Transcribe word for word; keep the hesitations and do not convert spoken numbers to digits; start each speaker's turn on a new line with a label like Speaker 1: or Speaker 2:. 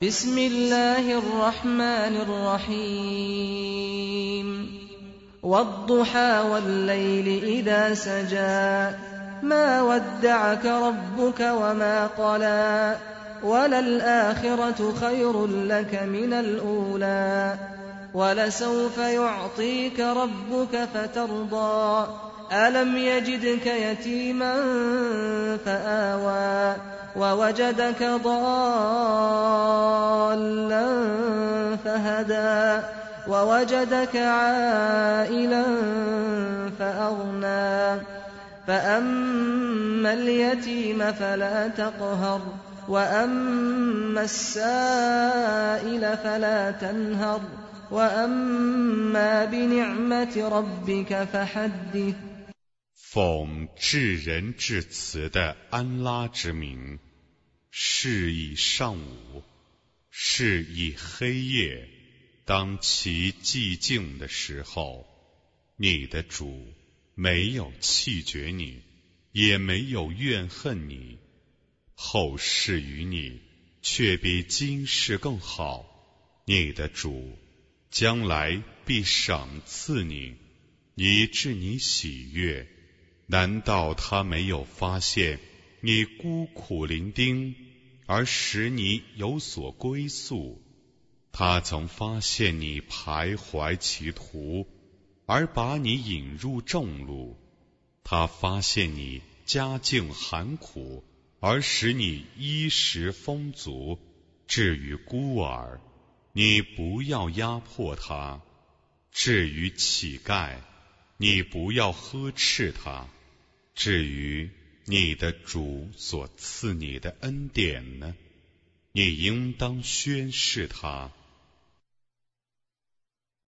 Speaker 1: بسم الله الرحمن الرحيم والضحى والليل إذا سجى ما ودعك ربك وما قلى وللآخرة خير لك من الأولى ولسوف يعطيك ربك فترضى ألم يجدك يتيما فآوى ووجدك ضالا فهدى ووجدك عائلا فأغنى فأما اليتيم فلا تقهر وأما السائل فلا تنهر وأما بنعمة ربك فحدث
Speaker 2: 奉至仁至慈的安拉之名，是以上午，是以黑夜，当其寂静的时候，你的主没有弃绝你，也没有怨恨你，后世于你却比今世更好，你的主将来必赏赐你，以致你喜悦。难道他没有发现你孤苦伶仃，而使你有所归宿？他曾发现你徘徊歧途，而把你引入正路。他发现你家境寒苦，而使你衣食丰足。至于孤儿，你不要压迫他；至于乞丐，你不要呵斥他。至于你的主所赐你的恩典呢，你应当宣示他。